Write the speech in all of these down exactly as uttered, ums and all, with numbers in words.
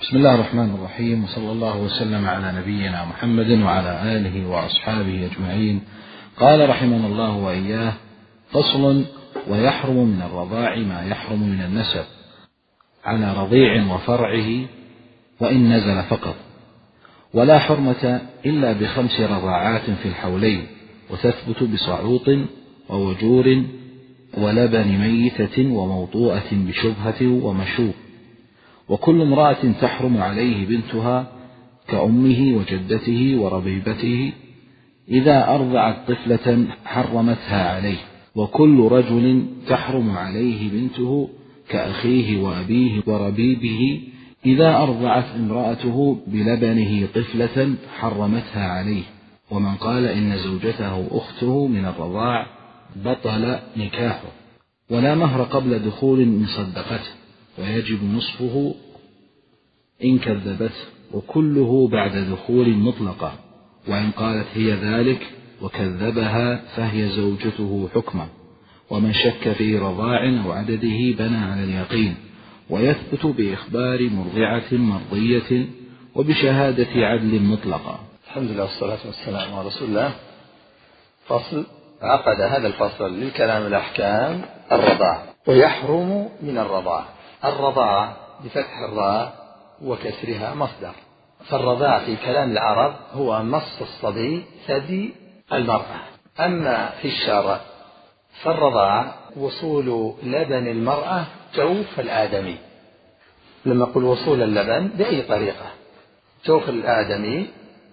بسم الله الرحمن الرحيم، وصلى الله وسلم على نبينا محمد وعلى آله وأصحابه أجمعين. قال رحمنا الله وإياه: فصل: ويحرم من الرضاع ما يحرم من النسب على رضيع وفرعه وإن نزل فقط، ولا حرمة إلا بخمس رضاعات في الحولين، وتثبت بصعوط ووجور ولبن ميتة وموطوءة بشبهة ومشوب. وكل امرأة تحرم عليه بنتها كأمه وجدته وربيبته إذا أرضعت طفلة حرمتها عليه. وكل رجل تحرم عليه بنته كأخيه وأبيه وربيبه إذا أرضعت امرأته بلبنه طفلة حرمتها عليه. ومن قال إن زوجته أخته من الرضاع بطل نكاحه. ولا مهر قبل دخول مصدقته، ويجب نصفه إن كذبته، وكله بعد دخول مطلقة، وإن قالت هي ذلك وكذبها فهي زوجته حكما. ومن شك في رضاع أو عدده بنى على اليقين، ويثبت بإخبار مرضعة مرضية وبشهادة عدل مطلقة. الحمد لله والصلاة والسلام على رسول الله. فصل: عقد هذا الفصل للكلام الأحكام الرضاع. ويحرم من الرضاع. الرضاع بفتح الراء وكسرها مصدر، فالرضاع في كلام العرب هو مص الصبي ثدي المرأة. أما في الشرع فالرضاع وصول لبن المرأة جوف الآدمي. لما نقول وصول اللبن بأي طريقة، جوف الآدمي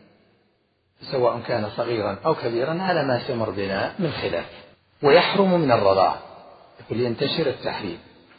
سواء كان صغيرا أو كبيرا على ما سمر بنا من خلاف. ويحرم من الرضاع، يقول ينتشر التحريم.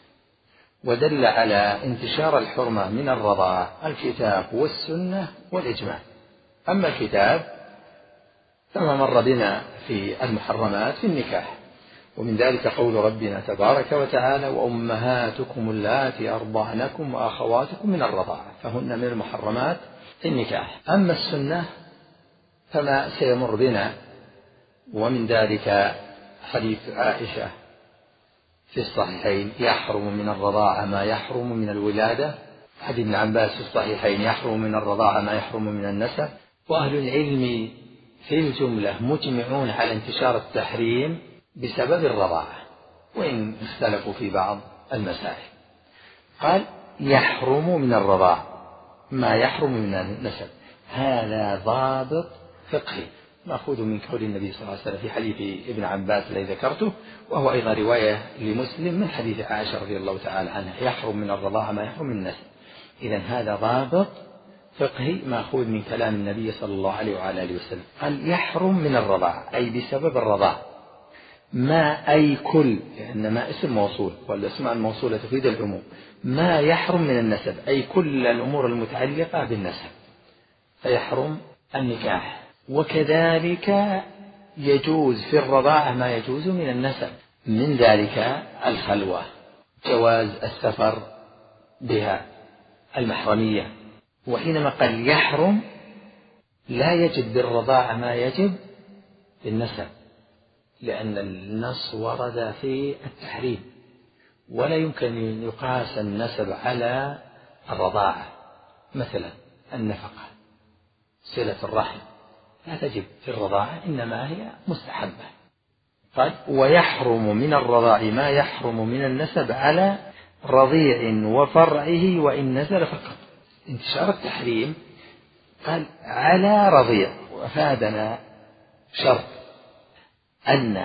ودل على انتشار الحرمة من الرضاع الكتاب والسنة والإجماع. أما الكتاب فما مر بنا في المحرمات في النكاح، ومن ذلك قول ربنا تبارك وتعالى: وأمهاتكم اللاتي أرضعنكم وأخواتكم من الرضاعة، فهن من المحرمات في النكاح. أما السنة فما سيمر بنا، ومن ذلك حديث عائشة في الصحيحين: يحرم من الرضاعة ما يحرم من الولادة. حديث ابن عباس في الصحيحين: يحرم من الرضاعة ما يحرم من النسب. وأهل العلم في الجملة مجمعون على انتشار التحريم بسبب الرضاعة، وإن اختلفوا في بعض المسائل. قال: يحرم من الرضاعة ما يحرم من النسب. هذا ضابط فقهي مأخوذ من قول النبي صلى الله عليه وسلم في حديث ابن عباس الذي ذكرته، وهو أيضا رواية لمسلم من حديث عائشة رضي الله تعالى عنها: يحرم من الرضاعة ما يحرم من النسب. إذن هذا ضابط فقهي مأخوذ من كلام النبي صلى الله عليه وعلى آله وسلم. قال: يحرم من الرضاعة أي بسبب الرضاعة. ما أي كل، لأن ما اسم موصول، والأسماء الموصولة تفيد العموم. ما يحرم من النسب أي كل الأمور المتعلقة بالنسب، فيحرم النكاح. وكذلك يجوز في الرضاعة ما يجوز من النسب، من ذلك الخلوة، جواز السفر بها، المحرمية. وحينما قال يحرم لا يجب بالرضاعة ما يجب بالنسب، لأن النص ورد في التحريم، ولا يمكن أن يقاس النسب على الرضاعة. مثلا النفقة، صلة الرحم لا تجب في الرضاعة، إنما هي مستحبة. قال: ويحرم من الرضاع ما يحرم من النسب على رضيع وفرعه وإن نزل فقط. انتشار التحريم قال على رضيع، وفادنا شرط أن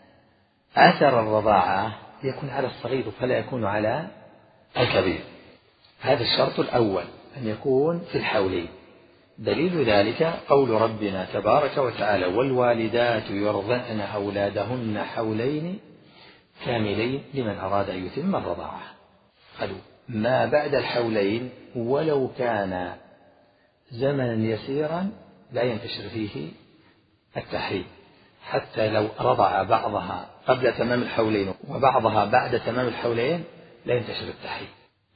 أثر الرضاعة يكون على الصغير فلا يكون على الكبير. هذا الشرط الأول، أن يكون في الحولين. دليل ذلك قول ربنا تبارك وتعالى: والوالدات يرضعن أولادهن حولين كاملين لمن أراد أن يتم الرضاعة. قالوا ما بعد الحولين ولو كان زمنا يسيرا لا ينتشر فيه التحريم، حتى لو رضع بعضها قبل تمام الحولين وبعضها بعد تمام الحولين لا ينتشر التحريم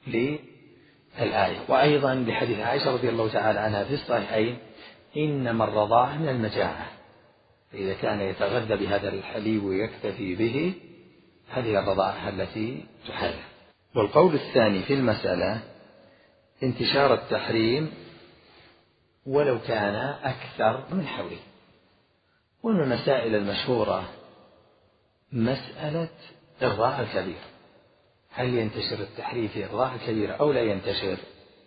للآية. وأيضا بحديث عائشة رضي الله تعالى عنها في الصحيحين: إنما الرضاعة من المجاعة، فإذا كان يتغذى بهذا الحليب ويكتفي به هذه الرضاعة التي تحرم. والقول الثاني في المسألة انتشار التحريم ولو كان أكثر من حولين. ومن المسائل المشهورة مسألة إرضاع الكبير، هل ينتشر التحريم في إرضاع الكبير أو لا ينتشر؟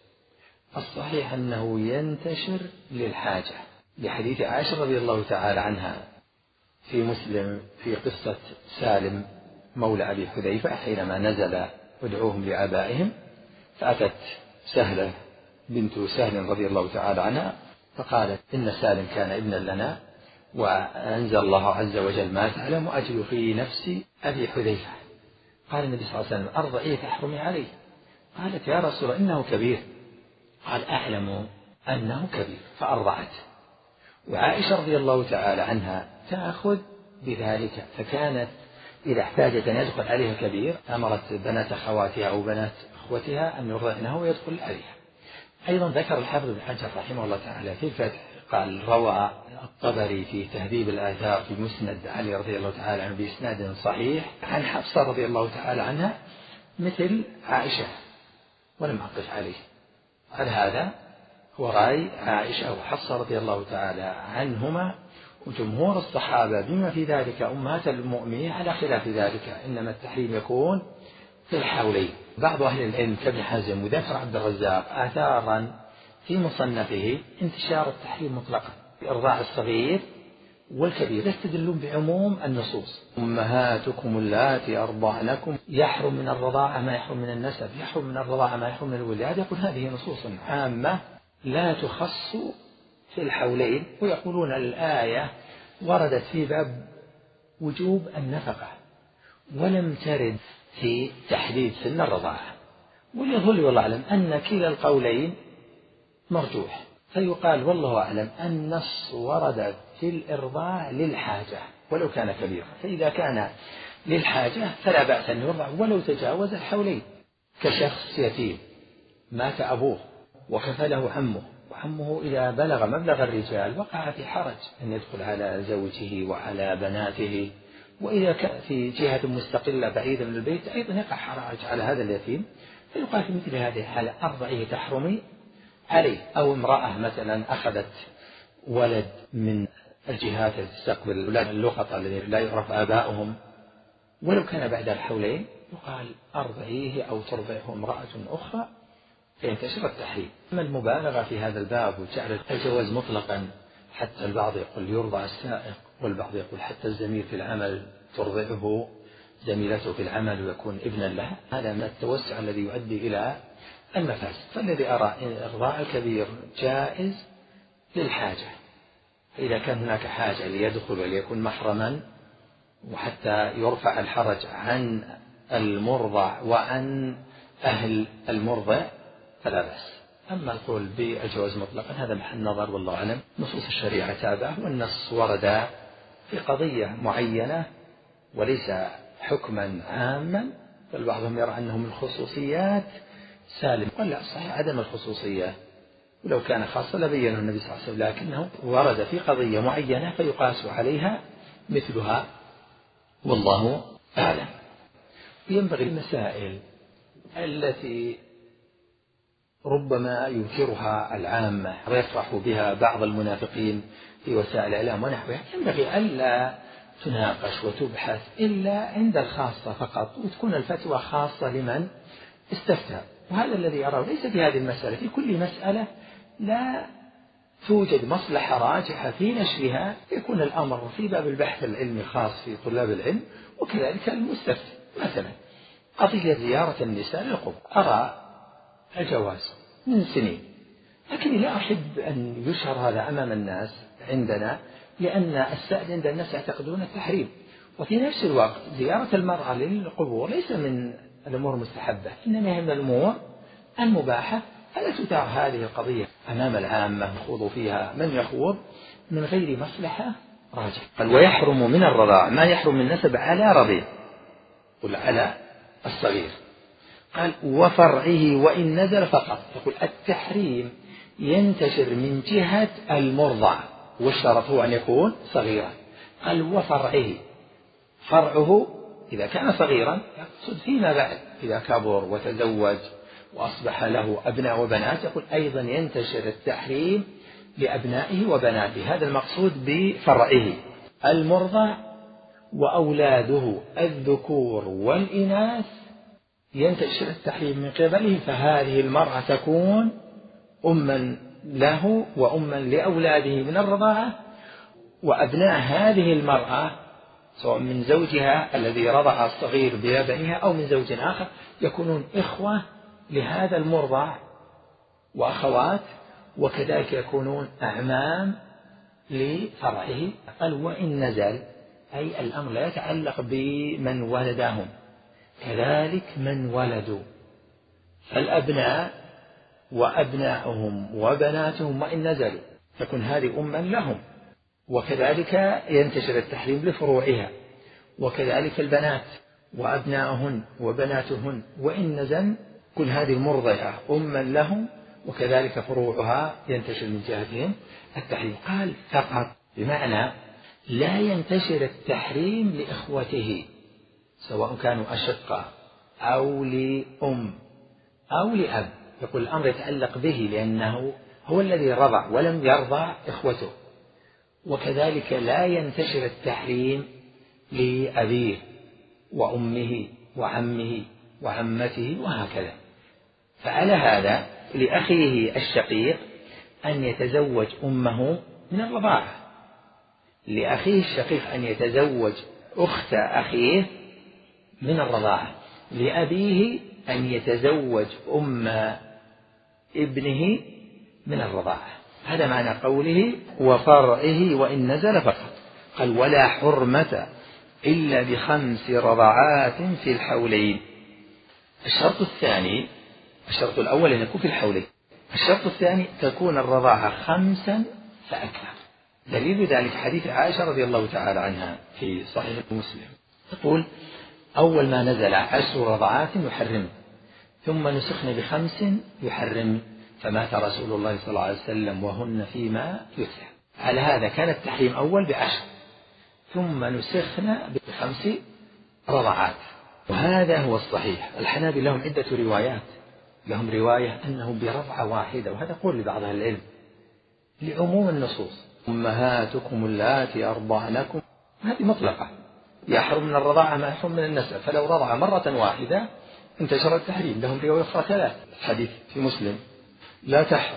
الصحيح أنه ينتشر للحاجة، لحديث عائشة رضي الله تعالى عنها في مسلم في قصة سالم مولى أبي حذيفة حينما نزل ادعوهم لآبائهم، فأتت سهلة بنت سهل رضي الله تعالى عنها فقالت إن سالم كان ابنا لنا وأنزل الله عز وجل ما تعلم أجل في نفس أبي حذيفة. قال النبي صلى الله عليه وسلم أرضعيه تحرمي عليه. قالت يا رسول الله إنه كبير. قال أعلم أنه كبير فأرضعته. وعائشة رضي الله تعالى عنها تأخذ بذلك، فكانت إذا احتاجت أن يدخل عليها كبير أمرت بنات أخواتها أو بنات أخوتها أن يرضعنه ويدخل عليها. أيضا ذكر الحافظ بن حجر رحمه الله تعالى في الفتح قال روى الطبري في تهذيب الآثار في مسند علي رضي الله تعالى عنه بإسناد صحيح عن حفصة رضي الله تعالى عنها مثل عائشة ولم أقف عليه. قال هذا هو رأي عائشة وحفصة رضي الله تعالى عنهما وجمهور الصحابة بما في ذلك أمهات المؤمنين على خلاف ذلك، إنما التحريم يكون في الحولين. بعض أهل العلم كابن حزم وذكر عبد الرزاق آثارا في مصنفه انتشار التحريم مطلقا، إرضاع الصغير والكبير، يستدلون بعموم النصوص. أمهاتكم اللاتي أرضعنكم يحرم من الرضاعة ما يحرم من النسب، يحرم من الرضاعة ما يحرم من الولادة. يقول هذه نصوص عامة لا تخص في الحولين، ويقولون الآية وردت في باب وجوب النفقة ولم ترد في تحديد سن الرضاعة. وليظل والله أعلم أن كلا القولين مرجوح، فيقال والله أعلم النص ورد في الإرضاع للحاجة ولو كان كبيرا، فإذا كان للحاجة فلا بأس أن يرضع ولو تجاوز الحولين، كشخص يتيم مات أبوه وكفله عمه، وعمه إذا بلغ مبلغ الرجال وقع في حرج أن يدخل على زوجه وعلى بناته، وإذا كان في جهة مستقلة بعيدة من البيت أيضا يقع حرج على هذا اليتيم، فيقال في مثل هذه الحالة أرضعيه تحرمي عليه. أو امرأة مثلا أخذت ولد من الجهات التي تستقبل الأولاد اللقطة الذين لا يعرف آباؤهم ولو كان بعد الحولين، يقال أرضعيه أو ترضعه امرأة أخرى فينتشر التحريم. أما المبالغة في هذا الباب وجعل الجواز مطلقا، حتى البعض يقول يرضع السائق والبعض يقول حتى الزميل في العمل ترضعه زميلته في العمل ويكون ابنا لها، هذا من التوسع الذي يؤدي إلى المفاسد. فالذي أرى إرضاع الكبير جائز للحاجة، إذا كان هناك حاجة ليدخل وليكون محرما وحتى يرفع الحرج عن المرضع وعن أهل المرضع فلا بأس. أما القول بالجواز مطلقا هذا محل نظر والله أعلم. نصوص الشريعة تابعة، والنص ورد في قضية معينة وليس حكما عاما، بل بعضهم يرى أنه من الخصوصيات سالم، ولا صحيح عدم الخصوصية، ولو كان خاصة لبينه النبي صلى الله عليه وسلم، لكنه ورد في قضية معينة فيقاس عليها مثلها والله أعلم. ينبغي المسائل التي ربما ينكرها العامة ويفرح بها بعض المنافقين في وسائل الإعلام ونحوها، ينبغي ألا تناقش وتبحث إلا عند الخاصة فقط، وتكون الفتوى خاصة لمن استفتى. وهذا الذي أراه ليس في هذه المسألة، في كل مسألة لا توجد مصلحة راجحة في نشرها يكون الأمر في باب البحث العلمي خاص في طلاب العلم وكذلك المستفتي. مثلا قضية زيارة النساء للقبور أرى الجواز من سنين، لكن لا أحب أن يشهر هذا أمام الناس عندنا، لأن السائد عند الناس يعتقدون التحريم، وفي نفس الوقت زيارة المرأة للقبور ليس من الأمور المستحبة، إنما هي من الأمور المباحة. فلا تتاع هذه القضية أمام العامة يخوض فيها من يخوض من غير مصلحة راجحة. قال ويحرم من الرضاع ما يحرم من نسب على رضيع، قل على الصغير. قال وفرعه وإن نزل فقط. يقول التحريم ينتشر من جهة المرضع، والشرط هو أن يكون صغيرا. قال وفرعه، فرعه إذا كان صغيرا يقصد فيما بعد إذا كبر وتزوج وأصبح له أبناء وبنات، يقول أيضا ينتشر التحريم لأبنائه وبناته. هذا المقصود بفرعه. المرضع وأولاده الذكور والإناث ينتشر التحريم من قبله، فهذه المرأة تكون أما له وأما لأولاده من الرضاعة، وأبناء هذه المرأة سواء من زوجها الذي رضع الصغير بلبنها أو من زوج آخر يكونون إخوة لهذا المرضع وأخوات، وكذلك يكونون أعمام لفرعه. قال وإن نزل، أي الأمر لا يتعلق بمن ولدهم، كذلك من ولدوا، فالأبناء وأبناؤهم وبناتهم وإن نزلوا تكون هذه أما لهم، وكذلك ينتشر التحريم لفروعها، وكذلك البنات وأبناؤهن وبناتهن وإن نزل كل هذه المرضعة أما لهم، وكذلك فروعها ينتشر من جهتهم التحريم. قال فقط، بمعنى لا ينتشر التحريم لإخوته سواء كانوا أشقاء أو لأم أو لأب، يقول الأمر يتعلق به لأنه هو الذي رضع ولم يرضع إخوته. وكذلك لا ينتشر التحريم لأبيه وأمه وعمه وعمته وهكذا. فعلى هذا لأخيه الشقيق أن يتزوج أمه من الرضاعة، لأخيه الشقيق أن يتزوج أخت أخيه من الرضاعة، لأبيه أن يتزوج أم ابنه من الرضاعة. هذا معنى قوله وفرعه وإن نزل فقط. قال ولا حرمة إلا بخمس رضعات في الحولين. الشرط الثاني، الشرط الأول أن يكون في الحولين، الشرط الثاني تكون الرضاعة خمسا فأكثر. دليل ذلك حديث عائشة رضي الله تعالى عنها في صحيح مسلم تقول أول ما نزل عشر رضعات يحرم، ثم نسخن بخمس يحرم، فمات رسول الله صلى الله عليه وسلم وهن فيما يتلى. على هذا كان التحريم أول بعشر، ثم نسخن بخمس رضعات، وهذا هو الصحيح. الحنابلة لهم عدة روايات، لهم رواية أنه برضعة واحدة، وهذا قول لبعض أهل العلم لعموم النصوص أمهاتكم اللاتي أرضعنكم، هذه مطلقة، يحرم من الرضاعة ما يحرم من النسب، فلو رضع مرة واحدة انتشر التحريم. لهم رواية أخرى ثلاث، حديث في مسلم لا تح...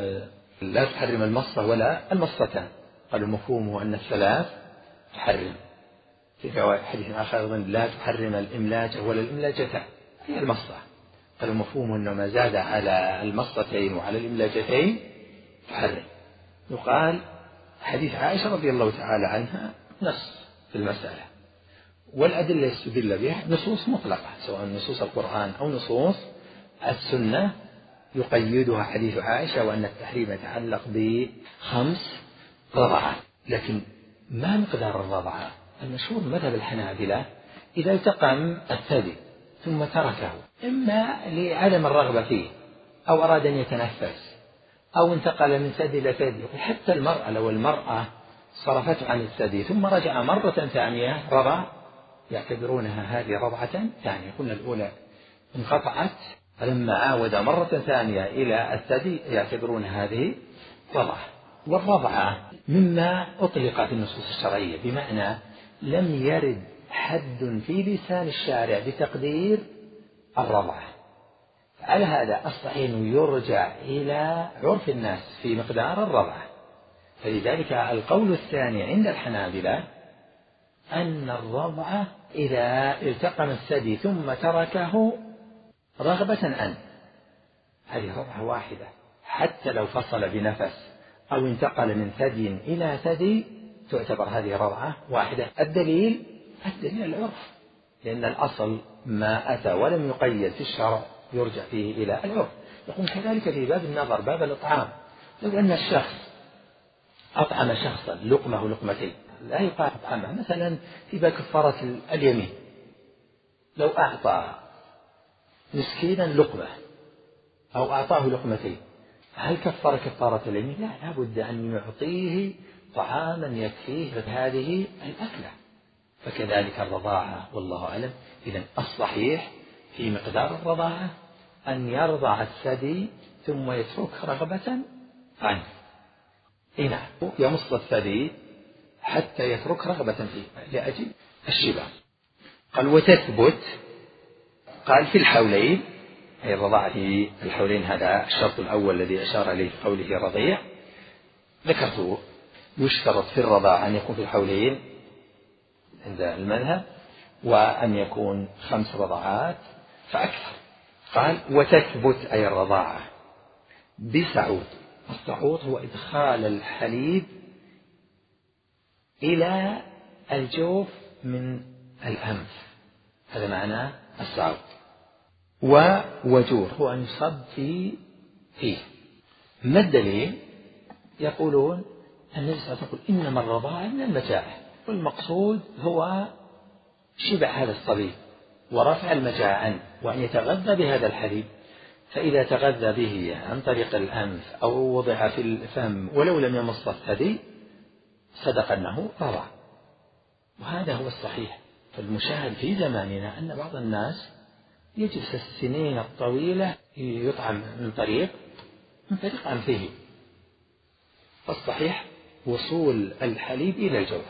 لا تحرم المصة ولا المصتان، قالوا مفهومه أن الثلاث تحرم. في رواية حديث آخر أيضا لا تحرم الإملاجة ولا الإملاجتان، هي المصة، قالوا مفهومه أنه ما زاد على المصتين وعلى الإملاجتين تحرم. يقال حديث عائشة رضي الله تعالى عنها نص في المسألة، والأدلة يستدل بها نصوص مطلقة سواء نصوص القرآن أو نصوص السنة يقيدها حديث عائشة، وأن التحريم يتعلق بخمس رضعات. لكن ما مقدار الرضعة؟ المشهور مذهب الحنابلة إذا التقم الثدي ثم تركه إما لعدم الرغبة فيه أو أراد أن يتنفس أو انتقل من ثدي إلى ثدي، حتى المرأة لو المرأة صرفته عن الثدي ثم رجع مرة ثانية رضع يعتبرونها هذه رضعة ثانية. قلنا الأولى انقطعت، فلما عاود مرة ثانية إلى الثدي يعتبرون هذه رضعة. والرضعة مما أطلق في النصوص الشرعية، بمعنى لم يرد حد في لسان الشارع بتقدير الرضعة. على هذا الصحيح يرجع إلى عرف الناس في مقدار الرضعة. فلذلك القول الثاني عند الحنابلة أن الرضعة إذا التقم الثدي ثم تركه رغبة أن، هذه رضعة واحدة، حتى لو فصل بنفس أو انتقل من ثدي إلى ثدي تعتبر هذه رضعة واحدة. الدليل الدليل العرف، لأن الأصل ما أتى ولم يقيد في الشرع يرجع فيه إلى العرف. يقول كذلك في باب النظر، باب الإطعام، لو أن الشخص أطعم شخصا لقمة لقمتين لا يقال أطعمه، مثلا في باب كفارة اليمين، لو أعطى مسكينا لقمة أو أعطاه لقمتين هل كفر كفارة اليمين؟ لا، لابد أن يعطيه طعاما يكفيه هذه الأكلة. فكذلك الرضاعة والله أعلم. إذن الصحيح في مقدار الرضاعة أن يرضع الثدي ثم يترك رغبة عنه. إيه يمص الثدي حتى يترك رغبة فيه لأجل الشبع. قال وتثبت، قال في الحولين، أي الرضاعة في الحولين، هذا الشرط الأول الذي أشار إليه في قوله رضيع. ذكرته يشترط في الرضاعة أن يكون في الحولين عند المذهب، وأن يكون خمس رضعات فأكثر. قال وتثبت أي الرضاعة بسعود. السعود هو إدخال الحليب إلى الجوف من الأنف، هذا معنى السعود. ووجور هو أن يصب في فيه. ما الدليل؟ يقولون النبي صلى الله عليه وسلم يقول إنما الرضاعة من المجاعة، والمقصود هو شبع هذا الصبي ورفع المجاعة عنه، وأن يتغذى بهذا الحليب. فإذا تغذى به عن طريق الأنف أو وضع في الفم ولو لم يمص الثدي صدق أنه رضع، وهذا هو الصحيح. فالمشاهد في زماننا أن بعض الناس يجلس السنين الطويلة يطعم من طريق من طريق أنفه. فالصحيح وصول الحليب إلى الجوف،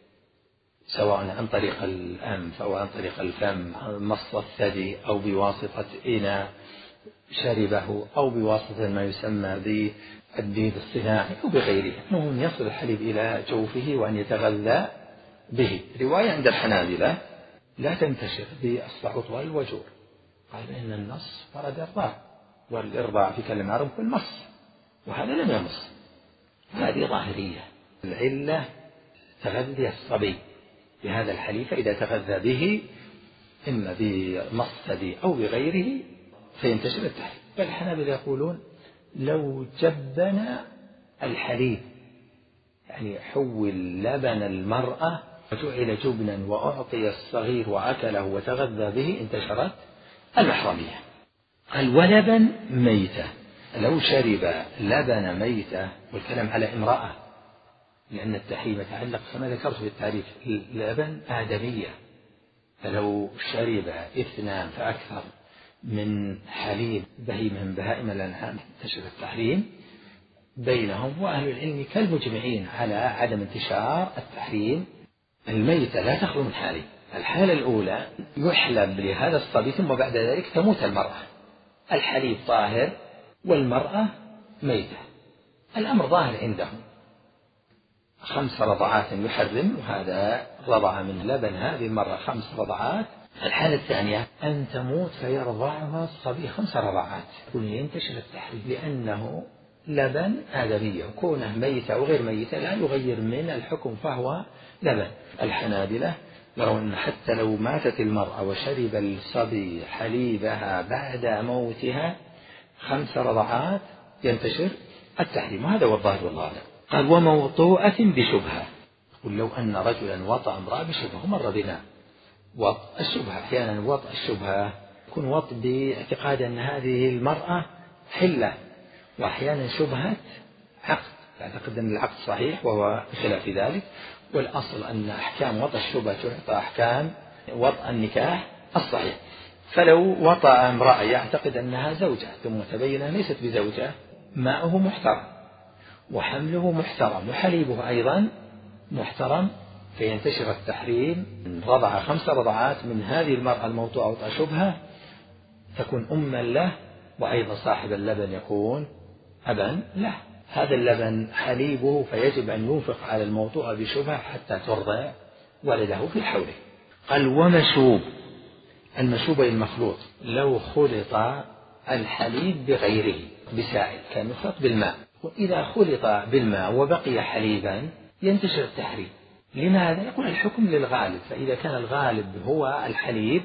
سواء عن طريق الأنف أو عن طريق الفم، مص الثدي أو بواسطة إناء شربه أو بواسطة ما يسمى بالديد الصناعي أو بغيره، المهم يصل الحليب إلى جوفه وأن يتغذى به. رواية عند الحنابلة لا تنتشر بالصعود والوجور، قال إن النص ورد الرضاع، والإرضاع في كلمة عرب في المص، وهذا لم يمص. هذه ظاهرية. العلة تغذي الصبي بهذا الحليب، فإذا تغذى به إما بمص ثدي أو بغيره فينتشر التحليل. فالحنابلة يقولون لو جبن الحليب، يعني حول لبن المرأة وجعل جبنا وأعطي الصغير وأكله وتغذى به انتشرت المحرمية. قال ولبن ميتة، لو شرب لبن ميتة، والكلام على امرأة لأن التحريم يتعلق كما ذكرت في التعريف لبن آدمية، فلو شرب اثنان فأكثر من حليب بهيمة من بهائم الأنعام انتشر التحريم بينهم. وأهل العلم كالمجمعين على عدم انتشار التحريم. الميتة لا تخلو من حالين: الحالة الأولى يحلب لهذا الصبي ثم بعد ذلك تموت المرأة، الحليب طاهر والمرأة ميتة، الأمر ظاهر عندهم، خمس رضعات يحرم، وهذا رضع من لبن هذه المرة خمس رضعات. الحالة الثانية أن تموت فيرضعها الصبي خمس رضعات، ينتشر التحريم لأنه لبن آدمية، وكونه ميتة أو غير ميتة لا يغير من الحكم فهو لبن. الحنابلة يرون حتى لو ماتت المرأة وشرب الصبي حليبها بعد موتها خمس رضعات ينتشر التحريم، وهذا هو الظاهر والله أعلم. قال وموطوءة بشبهة، قل لو أن رجلا وطأ امرأة بشبهة، مر بنا وطأ الشبهة. أحيانا وطأ الشبهة يكون وطأ باعتقاد أن هذه المرأة حلة، وأحيانا شبهة عقد يعتقد أن العقد صحيح وهو بخلاف ذلك. والأصل أن أحكام وطأ الشبهة تعطى أحكام وطأ النكاح الصحيح. فلو وطأ امرأة يعتقد أنها زوجة ثم تبين ليست بزوجة، ماؤه محترم وحمله محترم وحليبه أيضا محترم، فينتشر التحريم. رضع خمس رضعات من هذه المرأة الموطوءة وطأ شبهة تكون أما له، وأيضا صاحب اللبن يكون أبا له. هذا اللبن حليبه فيجب أن ينفق على الموطوءة بشبهة حتى ترضع ولده في حوله. قال ومشوب، المشوب المخلوط، لو خلط الحليب بغيره بسائل كان يخلط بالماء، وإذا خلط بالماء وبقي حليبا ينتشر التحريم. لماذا؟ يقول الحكم للغالب، فإذا كان الغالب هو الحليب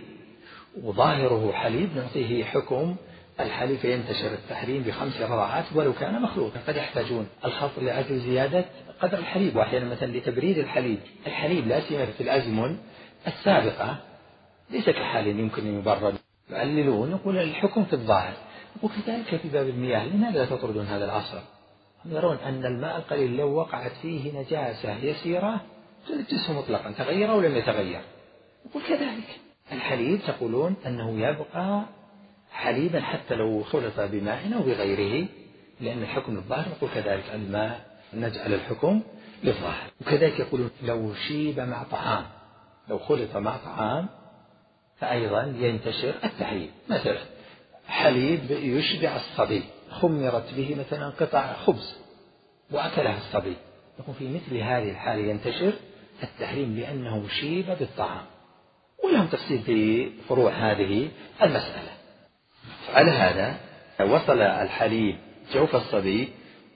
وظاهره حليب نعطيه حكم الحليب فينتشر التحريم بخمس رضعات ولو كان مخلوطا. قد يحتاجون الخلط لأجل زيادة قدر الحليب، وأحيانا مثلا لتبريد الحليب. الحليب لا سيما في الأزمن السابقة ليس كحال يمكن أن يبرد، يقللون، يقول الحكم في الظاهر. وكذلك في باب المياه، لماذا لا تطردون هذا العصر؟ هم يرون أن الماء القليل لو وقعت فيه نجاسة يسيرة تنجسه مطلقا، تغير أو لم يتغير. يقول كذلك الحليب تقولون أنه يبقى حليبا حتى لو خلط بماء أو بغيره، لأن الحكم للظاهر، يقول كذلك الماء نجعل الحكم للظاهر. وكذلك يقولون لو شيب مع طعام، لو خلط مع طعام فأيضا ينتشر التحريم. مثلا حليب يشبع الصبي، خمرت به مثلا قطع خبز وأكلها الصبي، يكون في مثل هذه الحالة ينتشر التحريم لأنه شيب بالطعام. ولهم تفصيل في فروع هذه المسألة. على هذا وصل الحليب جوف الصبي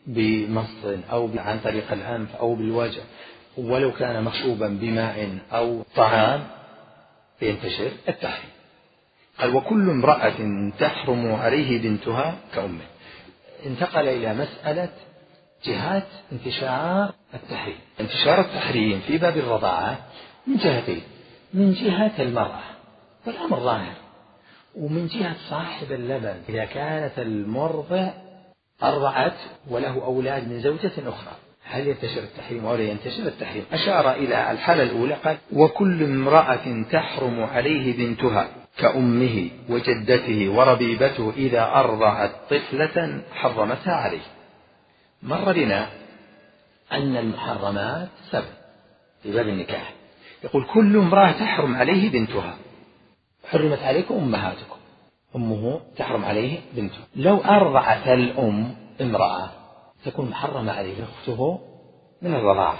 بمص أو عن طريق الأنف أو بالوجه، ولو كان مشروبا بماء أو طعام ينتشر التحريم. قال وكل امرأة تحرم عليه بنتها كأمه. انتقل إلى مسألة جهات انتشار التحريم. انتشار التحريم في باب الرضاعة من جهتين: من جهة المرأة والأمر ظاهر، ومن جهة صاحب اللبن إذا كانت المرضع أرضعت وله أولاد من زوجة أخرى، هل ينتشر التحريم أو لا ينتشر التحريم؟ أشار إلى الحالة الأولى، قال وكل امرأة تحرم عليه بنتها كأمه وجدته وربيبته إذا أرضعت طفلة حرمتها عليه. مر بنا أن المحرمات سبع في باب النكاح. يقول كل امرأة تحرم عليه بنتها، حرمت عليكم أمهاتكم، أمه تحرم عليه بنته. لو أرضعت الأم امرأة تكون محرمة عليه أخته من الرضاعة.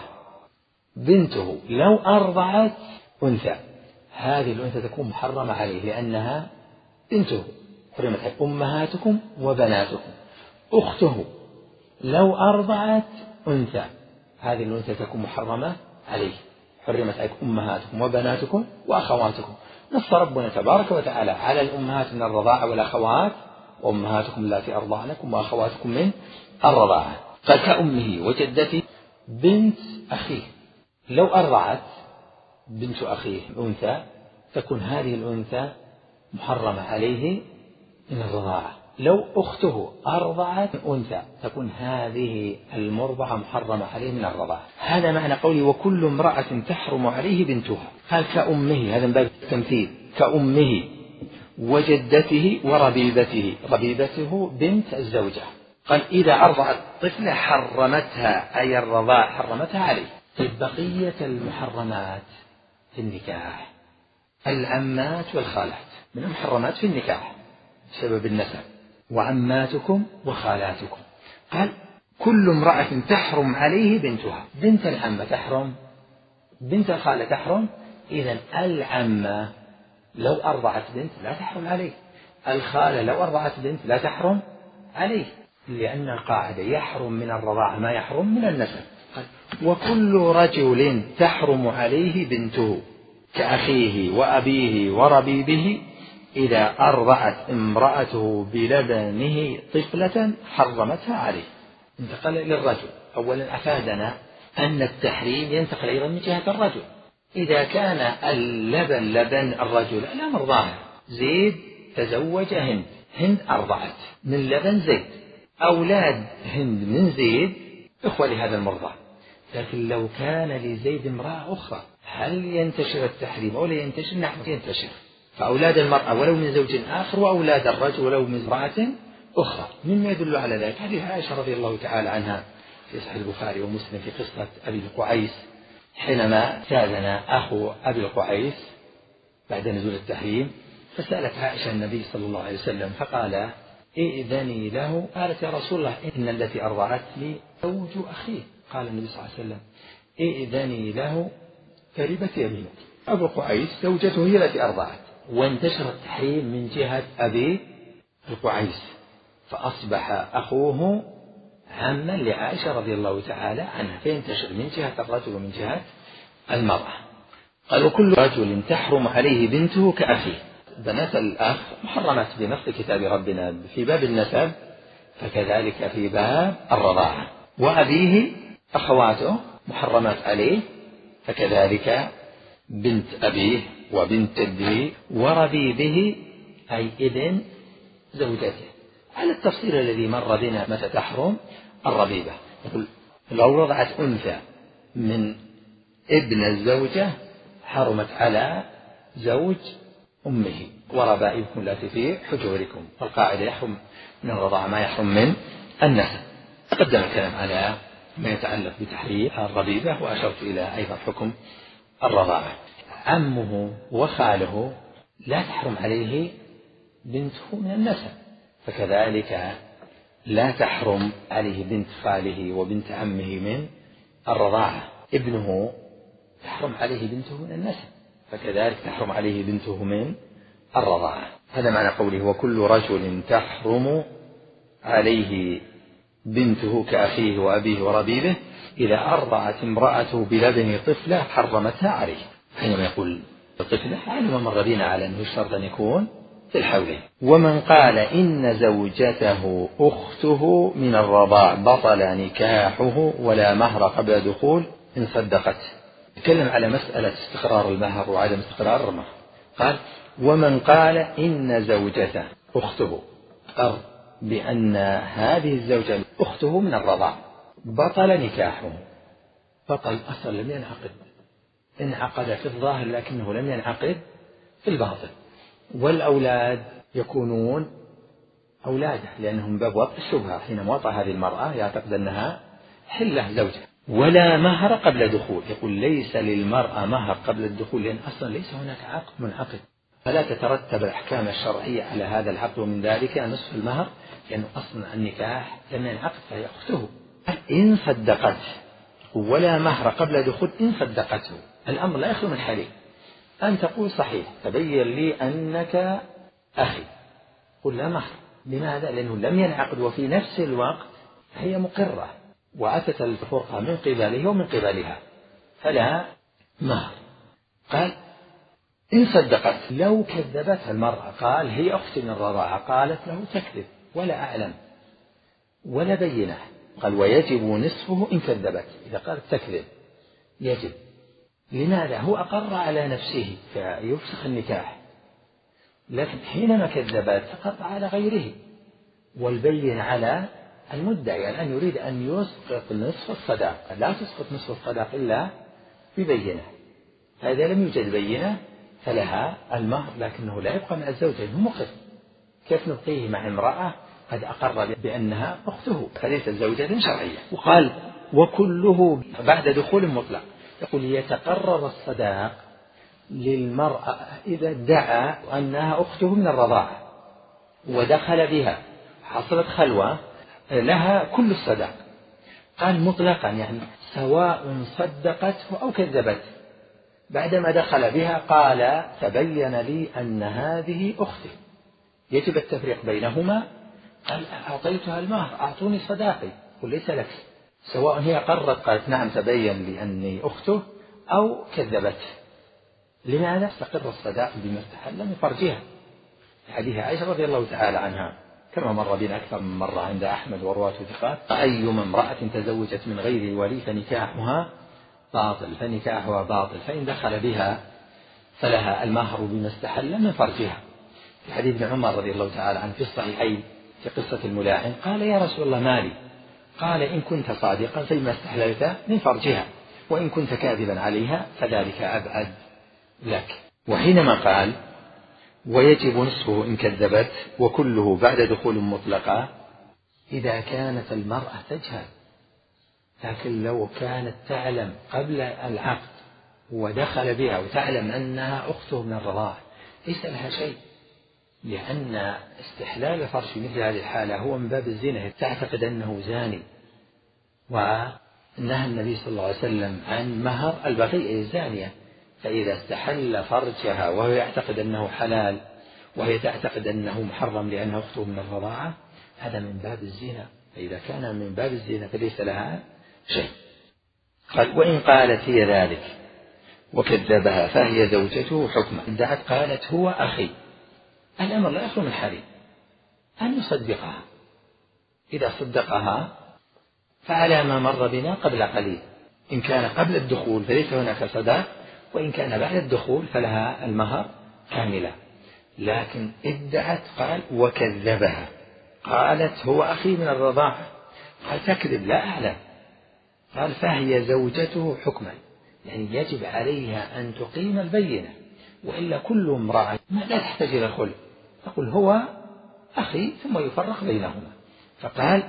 بنته لو أرضعت أنثى، هذه الأنثى تكون محرمة عليه لأنها بنته، حرمت عليكم أمهاتكم وبناتكم. أخته لو أرضعت أنثى، هذه الأنثى تكون محرمة عليه، حرمت عليكم أمهاتكم وبناتكم وأخواتكم. نص ربنا تبارك وتعالى على الأمهات من الرضاعة والأخوات، وأمهاتكم التي أرضعنكم وأخواتكم من الرضاعة. قال كأمه وجدته بنت أخيه، لو أرضعت بنت أخيه أنثى تكون هذه الأنثى محرمة عليه من الرضاعة. لو أخته أرضعت أنثى تكون هذه المرضعة محرمة عليه من الرضاعة. هذا معنى قولي وكل امرأة تحرم عليه بنتها. قال كأمه، هذا من باب التمثيل، كأمه وجدته وربيبته. ربيبته بنت الزوجة. قال إذا أرضعت طفلة حرمتها، أي الرضاع حرمتها عليه. بقية المحرمات في النكاح العمات والخالات من المحرمات في النكاح بسبب النسب، وعماتكم وخالاتكم. قال كل امرأة تحرم عليه بنتها. بنت العمة تحرم، بنت الخالة تحرم. إذن العمة لو أرضعت بنت لا تحرم عليه، الخالة لو أرضعت بنت لا تحرم عليه، لأن القاعدة يحرم من الرضاعة ما يحرم من النسب. قال وكل رجل تحرم عليه بنته كأخيه وأبيه وربيبه إذا أرضعت امرأته بلبنه طفلة حرمتها عليه. انتقل إلى الرجل. أولا أفادنا أن التحريم ينتقل أيضا من جهة الرجل. إذا كان اللبن لبن الرجل الأمر ظاهر، زيد تزوج هند، هند أرضعت من لبن زيد، أولاد هند من زيد إخوة لهذا المرضع. لكن لو كان لزيد امرأة أخرى هل ينتشر التحريم أو لا ينتشر؟ نعم ينتشر. فأولاد المرأة ولو من زوج آخر، وأولاد الرجل ولو من امرأة أخرى. مما يدل على ذلك حديث عائشة رضي الله تعالى عنها في صحيح البخاري ومسلم في قصة أبي القعيس، حينما استأذن أخو أبي القعيس بعد نزول التحريم، فسألت عائشة النبي صلى الله عليه وسلم فقال ائذني له. قالت يا رسول الله إن التي أرضعتني زوج أخيه. قال النبي صلى الله عليه وسلم ائذني له فربت يمينك. أبو القعيس زوجته هي التي أرضعت. وانتشر التحريم من جهة أبي القعيس، فأصبح أخوه عما لعائشة رضي الله تعالى عنها، فينتشر من جهة الرجل ومن جهة المرأة. قال وكل رجل تحرم عليه بنته كأخيه. بنات الأخ محرمات بنص كتاب ربنا في باب النسب، فكذلك في باب الرضاعة. وأبيه أخواته محرمات عليه، فكذلك بنت أبيه وبنت جده وربيبه أي ابن زوجته، على التفصيل الذي مر بنا متى تحرم الربيبة. يقول لو رضعت أنثى من ابن الزوجة حرمت على زوج أمه وربائبكم التي في حجوركم. والقاعدة يحرم من الرضاعة ما يحرم من النسب. تقدم الكلام على ما يتعلق بتحريم الربيبة، وأشرت إلى أيضا حكم الرضاعة. عمه وخاله لا تحرم عليه بنته من النسب، فكذلك لا تحرم عليه بنت خاله وبنت عمه من الرضاعة. ابنه تحرم عليه بنته من النسب، فكذلك تحرم عليه بنته من الرضاعة. هذا معنى قوله وكل رجل تحرم عليه بنته كأخيه وأبيه وربيبه إذا أرضعت امرأته بلبن طفلة حرمتها عليه. حينما يقول الطفلة علم مر بنا على أنه يشترط أن يكون في الحولين. ومن قال إن زوجته أخته من الرضاع بطل نكاحه ولا مهر قبل دخول إن صدقت. تكلم على مسألة استقرار المهر وعدم استقرار المهر. قال ومن قال إن زوجته أخته، أر بأن هذه الزوجة أخته من الرضاع بطل نكاحه. بطل أصلا لم ينعقد، انعقد في الظاهر لكنه لم ينعقد في الباطن. والأولاد يكونون أولاده لأنهم باب وطء الشبهة. حينما وطأ هذه المرأة يعتقد أنها حلة زوجة. ولا مهر قبل دخول، يقول ليس للمرأة مهر قبل الدخول لأن أصلا ليس هناك عقد منعقد، فلا تترتب الأحكام الشرعية على هذا العقد. ومن ذلك نصف المهر لأنه أصلا النكاح لم ينعقد فهي أخته. إن صدقته، ولا مهر قبل دخول إن صدقته. الأمر لا يخلو من حالين، أن تقول صحيح تبين لي أنك أخي، قل لا مهر. لماذا؟ لأنه لم ينعقد وفي نفس الوقت هي مقرة وأتت الفرقة من قبله ومن قبلها فلا مهر. قال إن صدقت، لو كذبتها المرأة قال هي أختي من الرضاعة، قالت له تكذب ولا أعلم ولا بينه. قال ويجب نصفه إن كذبت. إذا قالت تكذب يجب. لماذا؟ هو أقر على نفسه فيفسخ النكاح، لكن حينما كذبت فقط على غيره والبين على المدعي. الآن يريد أن يسقط نصف الصداق، لا تسقط نصف الصداق إلا ببينة. فإذا لم يوجد بينة فلها المهر، لكنه لا يبقى مع الزوجة لأنه مقر. كيف نبقيه مع امرأة قد أقر بأنها أخته فليست زوجة شرعية؟ وقال وكله بعد دخول مطلق. يقول يتقرر الصداق للمرأة إذا ادعى أنها أخته من الرضاعة ودخل بها حصلت خلوة لها كل الصداق. قال مطلقا يعني سواء صدقته أو كذبته. بعدما دخل بها قال تبين لي أن هذه أختي، يجب التفريق بينهما. قال أعطيتها المهر أعطوني صداقي، قل ليس لك. سواء هي قررت قالت نعم تبين لي أني أخته أو كذبته. لماذا؟ استقر الصداق بما استحل من فرجها. حديث عائشة رضي الله تعالى عنها كما مر بنا أكثر من مرة عند أحمد ورواته ثقات: أيما امرأة تزوجت من غير ولي فنكاحها باطل فنكاحها باطل فإن دخل بها فلها المهر بما استحل من فرجها. في حديث ابن عمر رضي الله تعالى عنه في الصحيحين في قصة الملاعن قال يا رسول الله مالي؟ قال إن كنت صادقا فيما استحللت من فرجها، وإن كنت كاذبا عليها فذلك أبعد لك. وحينما قال ويجب نصفه إن كذبت وكله بعد دخول مطلقة إذا كانت المرأة تجهل، لكن لو كانت تعلم قبل العقد ودخل بها وتعلم أنها أخته من الرضاعة ليس لها شيء، لأن استحلال الفرج في مثل هذه الحالة هو من باب الزنا، تعتقد أنه زاني. ونهى النبي صلى الله عليه وسلم عن مهر البغي الزانية، فإذا استحل فرجها وهو يعتقد أنه حلال وهي تعتقد أنه محرم لأنه أخته من الرضاعة هذا من باب الزنا، فإذا كان من باب الزنا فليس لها شيء. قال وإن قالت هي ذلك وكذبها فهي زوجته حكما. ادعت قالت هو أخي، الأمر لا يخلو من حالين: أن يصدقها، إذا صدقها فعلى ما مر بنا قبل قليل، إن كان قبل الدخول فليس هناك صداق، وإن كان بعد الدخول فلها المهر كاملة. لكن ادعت قال وكذبها، قالت هو أخي من الرضاعة، قال تكذب لا أعلم، قال فهي زوجته حكما، يعني يجب عليها أن تقيم البينة، وإلا كل امرأة لا تحتاج إلى الخلع، تقول هو أخي ثم يفرق بينهما. فقال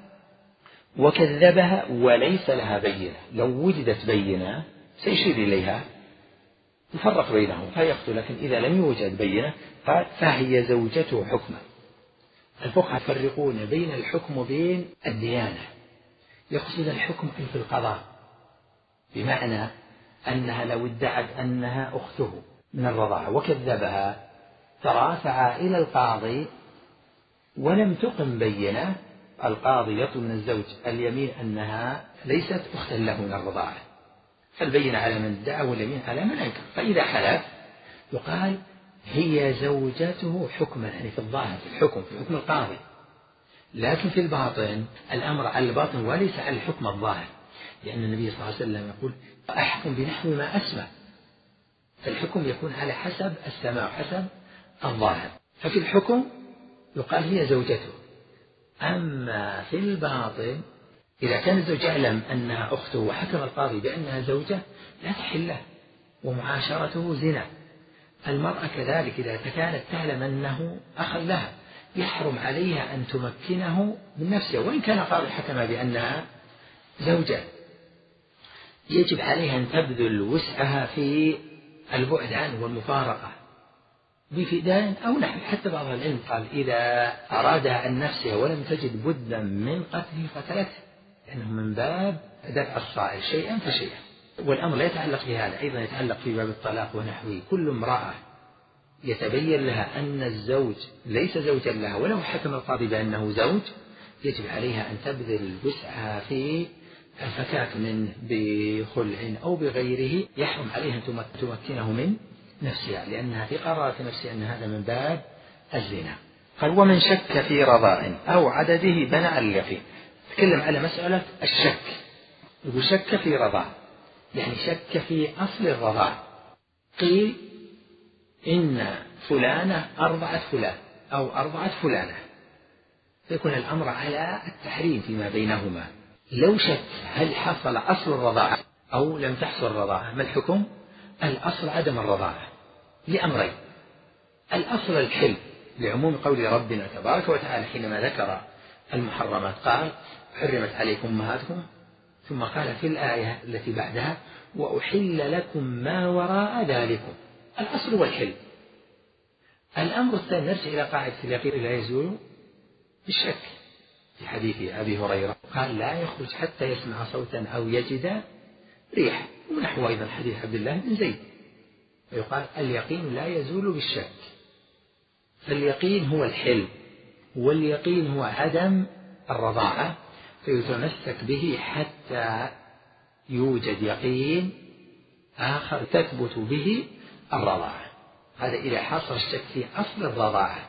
وكذبها وليس لها بينة، لو وجدت بينة سيشير إليها يفرق بينهم فيقتل، لكن إذا لم يوجد بينة قال فهي زوجته حكما. الفقهاء يفرقون بين الحكم وبين الديانة، يقصد الحكم في القضاء، بمعنى أنها لو ادعت أنها أخته من الرضاعة وكذبها فرافع إلى القاضي ولم تقم بينة، القاضي يطلب من الزوج اليمين أنها ليست أختا له من الرضاعة، فالبينة على من ادعى واليمين على من أنكر. فإذا حلف يقال هي زوجته حكما، يعني في الظاهر في الحكم في حكم القاضي، لكن في الباطن الأمر على الباطن وليس على الحكم الظاهر، لأن النبي صلى الله عليه وسلم يقول أحكم بنحو ما أسمع، فالحكم يكون على حسب السماع وحسب الظاهر. ففي الحكم يقال هي زوجته، أما في الباطن إذا كان الزوج يعلم أنها أخته وحكم القاضي بأنها زوجة لا تحل له ومعاشرته زنا. المرأة كذلك إذا كانت تعلم أنه أخ لها يحرم عليها أن تمكنه من نفسها، وإن كان قاضي حكم بأنها زوجة يجب عليها أن تبذل وسعها في البعد عنه والمفارقة بفداء أو نحو. حتى بعض العلم قال إذا أرادها عن نفسها ولم تجد بدا من قتله قتلته، لأنه من باب دفع الصائل شيئا فشيئا. والأمر لا يتعلق بهذا، أيضا يتعلق في باب الطلاق ونحوه. كل امرأة يتبين لها أن الزوج ليس زوجا لها ولو حكم القاضي بأنه زوج يجب عليها أن تبذل وسعها في الفكاك منه بخلع أو بغيره، يحرم عليها أن تمكنه من نفسها لأنها في قرارة نفسها أن هذا من باب الزنا. قال ومن شك في رضاء أو عدده بنى على اليقين. تكلم على مسألة الشك، يقول شك في رضاء يعني شك في أصل الرضاء. قيل إن فلانة أرضعت فلان أو أرضعت فلانة، فيكون الأمر على التحريم فيما بينهما. لو شك هل حصل أصل الرضاعة أو لم تحصل الرضاعة، ما الحكم؟ الأصل عدم الرضاعة لأمرين: الأصل الحل لعموم قول ربنا تبارك وتعالى حينما ذكر المحرمات قال حرمت عليكم أمهاتكم، ثم قال في الآية التي بعدها وأحل لكم ما وراء ذلكم. الأصل والحل. الأمر الثاني نرجع إلى قاعدة اليقين لا يزول بالشك في حديث أبي هريرة قال لا يخرج حتى يسمع صوتا أو يجد ريح، ونحو أيضا حديث عبد الله بن زيد، ويقال اليقين لا يزول بالشك. فاليقين هو الحل واليقين هو عدم الرضاعة، فيتمسك به حتى يوجد يقين آخر تثبت به الرضاعة. هذا إذا حصل الشك في أصل الرضاعة،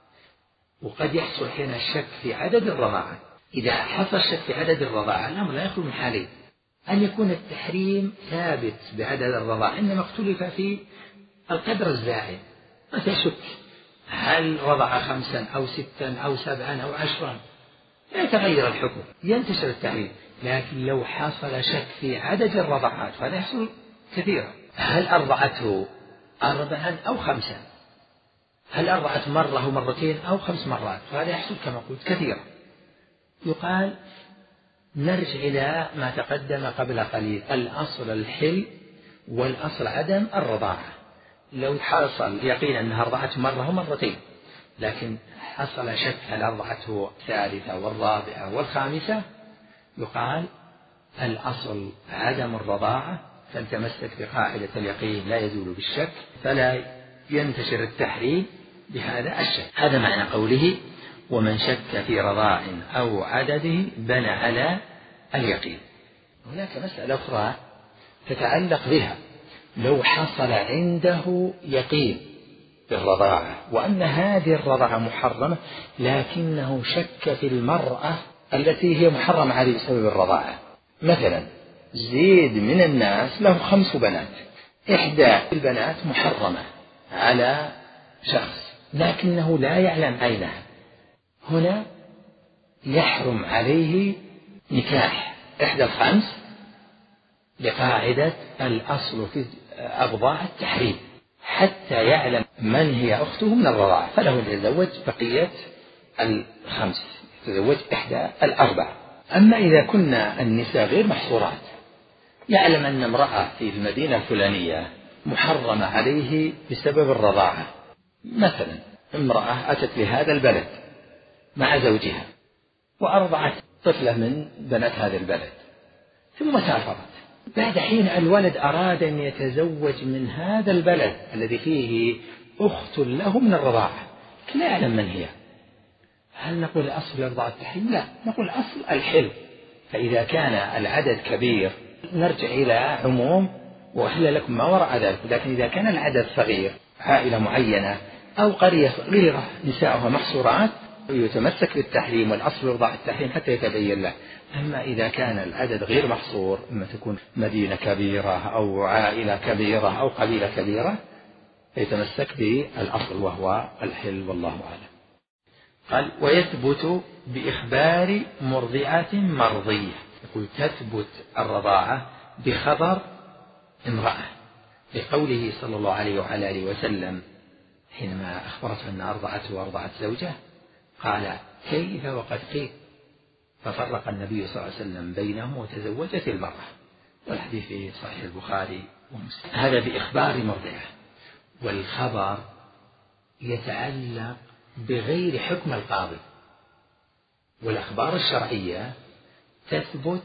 وقد يحصل حين الشك في عدد الرضاعة. إذا حصل الشك في عدد الرضاعة الأمر لا يخلو من حالين: أن يكون التحريم ثابت بعدد الرضاعة إنما اختلف في القدر الزائد، مثلا شك هل رضع خمسا أو ستا أو سبعا أو عشرا، لا يتغير الحكم ينتشر التحريم. لكن لو حصل شك في عدد الرضعات فهذا يحصل كثيرا: هل أرضعته أربعا أو خمسا، هل أرضعت مرة أو مرتين أو خمس مرات، فهذا يحصل كما قلت كثيرا. يقال نرجع إلى ما تقدم قبل قليل: الأصل الحل والأصل عدم الرضاعة. لو حصل يقين أنها رضعت مرة أو مرتين لكن حصل شك هل أرضعته الثالثة والرابعة والخامسة، يقال الأصل عدم الرضاعة، فلتمسك بقاعدة اليقين لا يزول بالشك، فلا ينتشر التحريم بهذا الشك. هذا معنى قوله ومن شك في رضاع أو عدده بنى على اليقين. هناك مسألة أخرى تتعلق بها: لو حصل عنده يقين بالرضاعة وأن هذه الرضاعة محرمة لكنه شك في المرأة التي هي محرمة عليه بسبب الرضاعة. مثلا زيد من الناس له خمس بنات، إحدى البنات محرمة على شخص لكنه لا يعلم أينها، هنا يحرم عليه نكاح إحدى الخمس لقاعدة الأصل في أبضاع التحريم حتى يعلم من هي أخته من الرضاعة، فله أن يتزوج بقية الخمس، يتزوج إحدى الأربع. أما إذا كنا النساء غير محصورات، يعلم أن امرأة في المدينة الفلانية محرمة عليه بسبب الرضاعة، مثلا امرأة أتت لهذا البلد مع زوجها وأرضعت طفلة من بنات هذا البلد ثم سافرت، بعد حين الولد أراد أن يتزوج من هذا البلد الذي فيه أخت له من الرضاعة، لا يعلم من هي، هل نقول الأصل الرضاعة التحريم؟ لا، نقول الأصل الحل. فإذا كان العدد كبير نرجع إلى عموم وأحل لكم ما وراء ذلك، لكن إذا كان العدد صغير، عائلة معينة أو قرية صغيرة نساؤها محصورات، يتمسك بالتحريم والأصل الرضاعة التحريم حتى يتبين له. أما إذا كان العدد غير محصور، إما تكون مدينة كبيرة أو عائلة كبيرة أو قبيلة كبيرة، يتمسك بالأصل وهو الحل، والله أعلم. قال ويثبت بإخبار مرضعة مرضية، يقول تثبت الرضاعة بخبر امرأة، لقوله صلى الله عليه وعلى آله وسلم حينما أخبرته أن أرضعته وأرضعت زوجه قال كيف وقد قيل، ففرق النبي صلى الله عليه وسلم بينهم وتزوجت المرأة، والحديث في صحيح البخاري ومسلم. هذا بإخبار مرضعة، والخبر يتعلق بغير حكم القاضي، والأخبار الشرعية تثبت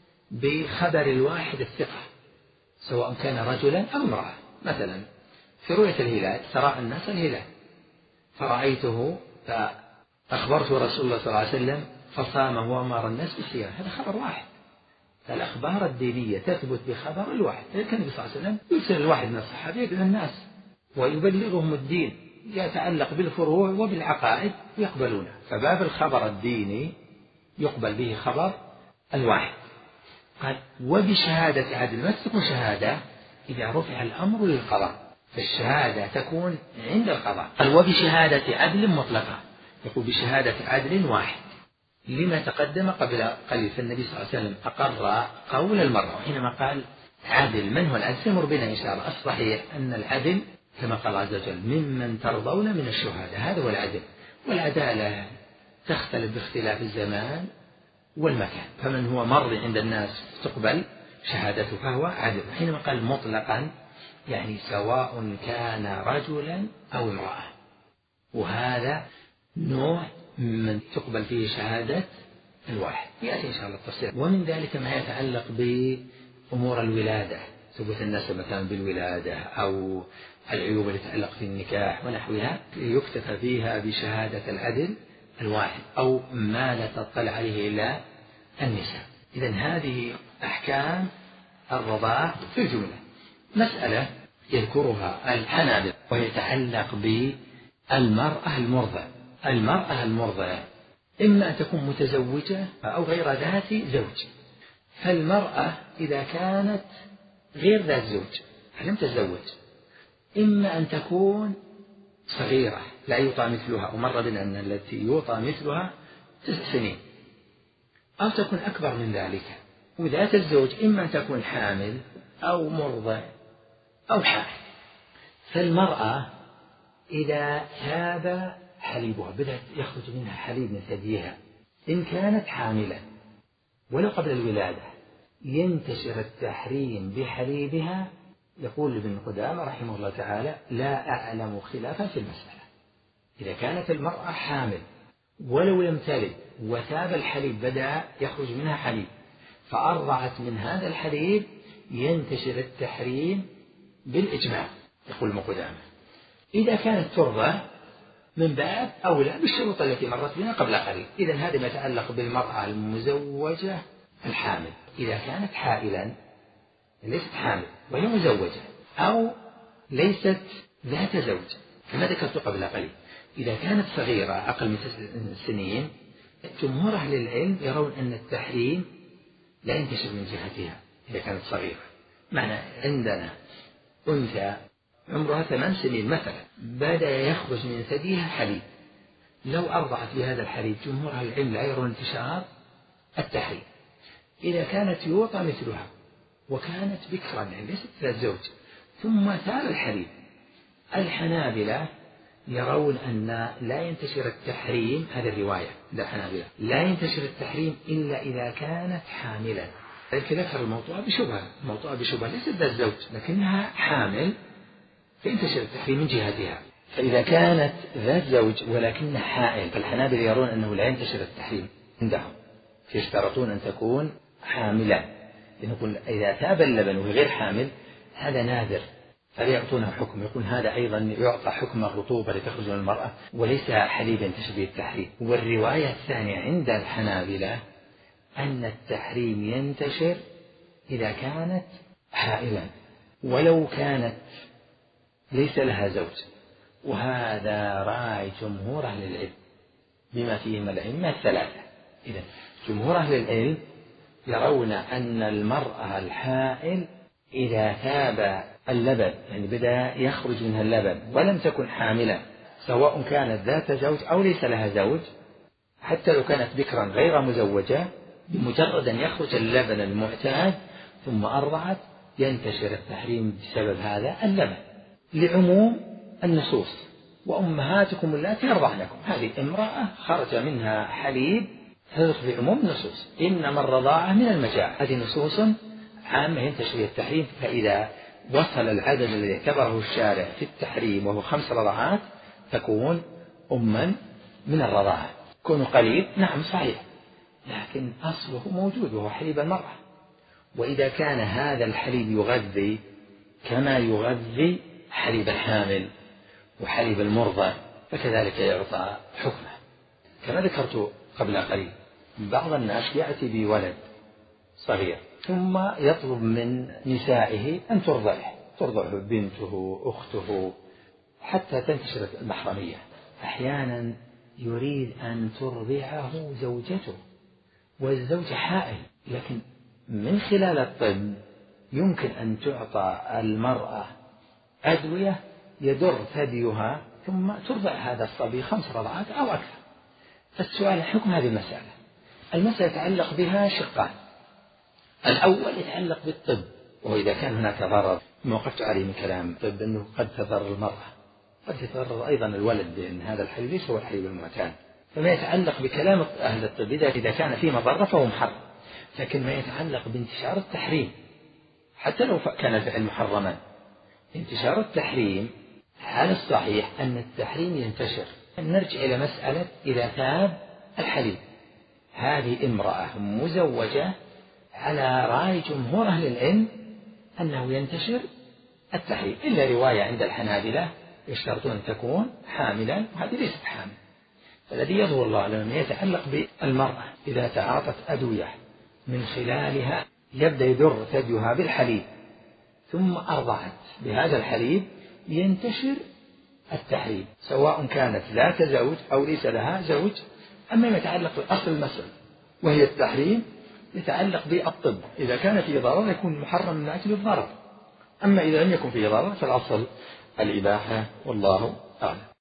بخبر الواحد الثقة سواء كان رجلا أو امرأة. مثلا في رؤية الهلال ترى الناس الهلال فرأيته فأخبرت رسول الله صلى الله عليه وسلم فصامه وأمر الناس بالصيام، هذا خبر واحد. فالأخبار الدينية تثبت بخبر الواحد، كان النبي صلى الله عليه وسلم يرسل الواحد من الصحابة إلى الناس ويبلغهم الدين يتعلق بالفروع وبالعقائد يقبلونه، فباب الخبر الديني يقبل به خبر الواحد. قال وبشهادة عدل، ما تكون شهادة إذا رفع الأمر للقضاء، فالشهادة تكون عند القضاء. قال وبشهادة عدل مطلقة، يقول بشهادة عدل واحد، لما تقدم قبل قليل. فالنبي صلى الله عليه وسلم أقر قول المرأة، وحينما قال عدل، من هو العدل سيمر بنا إن شاء الله. الصحيح أن العدل كما قال عز وجل ممن ترضون من الشهداء، هذا هو العدل. والعدالة تختلف باختلاف الزمان والمكان، فمن هو مرضي عند الناس تقبل شهادته فهو عدل. حينما قال مطلقا يعني سواء كان رجلا أو امرأة، وهذا نوع من تقبل فيه شهادة الواحد، يأتي إن شاء الله التفصيل. ومن ذلك ما يتعلق بأمور الولادة، ثبوت النسب مثلا بالولادة أو العيوب التي تتعلق في النكاح ونحوها، يكتفى فيها بشهادة العدل الواحد أو ما لا تطلع عليه إلا النساء. إذن هذه أحكام الرضاعة في الجملة. مسألة يذكرها الحنابلة ويتعلق بالمرأة المرضع. المرأة المرضع إما أن تكون متزوجة أو غير ذات زوج. فالمرأة إذا كانت غير ذات زوج لم تتزوج، إما أن تكون صغيرة لا يوطى مثلها، ومر بنا أن التي يوطى مثلها تسع سنين، أو تكون أكبر من ذلك. وذات الزوج إما أن تكون حامل أو مرضع أو حامل. فالمرأة إذا ثاب حليبها، بدأت يخرج منها حليب من ثديها، إن كانت حاملا ولو قبل الولادة ينتشر التحريم بحليبها. يقول ابن قدامة رحمه الله تعالى لا أعلم خلافا في المسألة. إذا كانت المرأة حامل ولو لم تلد وثاب الحليب بدأ يخرج منها حليب فأرضعت من هذا الحليب ينتشر التحريم بالإجماع، يقول ابن قدامة. إذا كانت ترضع من باب أولى بالشروط التي مرت بنا قبل قليل. إذن هذا ما يتعلق بالمرأة المزوجة الحامل. إذا كانت حائلا ليست حامل وهي مزوجة أو ليست ذات زوج كما ذكرت قبل قليل، إذا كانت صغيرة أقل من تسع سنين، جمهور أهل العلم يرون أن التحريم لا ينتشر من جهتها إذا كانت صغيرة. معنى عندنا أنثى عمرها ثمان سنين مثلا بدأ يخرج من ثديها حليب، لو أرضعت بهذا الحليب جمهور أهل العلم لا يرون انتشار التحريم. إذا كانت يوطى مثلها وكانت بكرا يعني ليست ذات زوج ثم ثاب الحليب الحنابلة يرون أن لا ينتشر التحريم، هذه الرواية عند الحنابلة، لا ينتشر التحريم إلا إذا كانت حاملا. ذلك ذكر الموضوع بشبهة، الموضوع بشبهة ليست ذات زوج لكنها حامل، فينتشر التحريم من جهتها. فإذا كانت ذات زوج ولكنها حائل، فالحنابلة يرون أنه لا ينتشر التحريم عندهم، يشترطون أن تكون حاملة، لنقول إذا ثاب اللبن وهي غير حامل هذا نادر، فليعطونه حكم، يقول هذا أيضا يعطى حكم الرطوبة لتخرج من المرأة وليس حليب ينتشر به التحريم. والرواية الثانية عند الحنابلة أن التحريم ينتشر إذا كانت حائلا ولو كانت ليس لها زوج، وهذا راعي جمهور أهل العلم بما فيهم الأئمة الثلاثة. إذا جمهور أهل العلم يرون أن المرأة الحائل إذا ثاب اللبن، يعني بدأ يخرج منها اللبن ولم تكن حاملة، سواء كانت ذات زوج أو ليس لها زوج، حتى لو كانت بكرا غير مزوجة، بمجرد أن يخرج اللبن المعتاد ثم أرضعت ينتشر التحريم بسبب هذا اللبن، لعموم النصوص وأمهاتكم اللاتي يرضعنكم. هذه امرأة خرج منها حليب تدخل في عموم النصوص، إنما الرضاعة من المجاعة، هذه نصوص عامة ينتشر فيها التحريم. فإذا وصل العدد الذي اعتبره الشارع في التحريم وهو خمس رضعات تكون أما من الرضاعة. كونه قليل نعم صحيح، لكن أصله موجود وهو حليب المرأة، وإذا كان هذا الحليب يغذي كما يغذي حليب الحامل وحليب المرضع فكذلك يعطى حكمه. كما ذكرت قبل قليل بعض الناس يأتي بولد صغير ثم يطلب من نسائه أن ترضعه، ترضعه بنته أخته حتى تنتشر المحرمية. أحيانا يريد أن ترضعه زوجته والزوج حائل، لكن من خلال الطب يمكن أن تعطى المرأة أدوية يدر ثديها ثم ترضع هذا الصبي خمس رضعات أو أكثر. فالسؤال حكم هذه المسألة، المسألة يتعلق بها شقان. الأول يتعلق بالطب، وإذا كان هناك ضرر ما وقفت عليه من كلام الطب أنه قد تضرر المرأة، قد يتضرر أيضا الولد لأن هذا الحليب ليس هو الحليب المعتاد. فما يتعلق بكلام أهل الطب إذا كان فيه مضرة فهو محرم، لكن ما يتعلق بانتشار التحريم حتى لو كان الفعل محرما، انتشار التحريم على الصحيح أن التحريم ينتشر. نرجع إلى مسألة إذا ثاب الحليب، هذه امرأة مزوجة على رأي جمهور أهل العلم أنه ينتشر التحريم، إلا رواية عند الحنابلة يشترطون أن تكون حاملا، وهذه ليست حامل. فالذي يظهر الله أعلم يتعلق بالمرأة إذا تعاطت أدوية من خلالها يبدأ يدر ثديها بالحليب ثم أرضعت بهذا الحليب ينتشر التحريم، سواء كانت ذات زوج أو ليس لها زوج. أما ما يتعلق بأصل المسألة وهي التحريم يتعلق بالطب، إذا كان فيه ضرر يكون محرم من أجل الضرر، أما إذا لم يكن فيه ضرر فالأصل الإباحة، والله أعلم.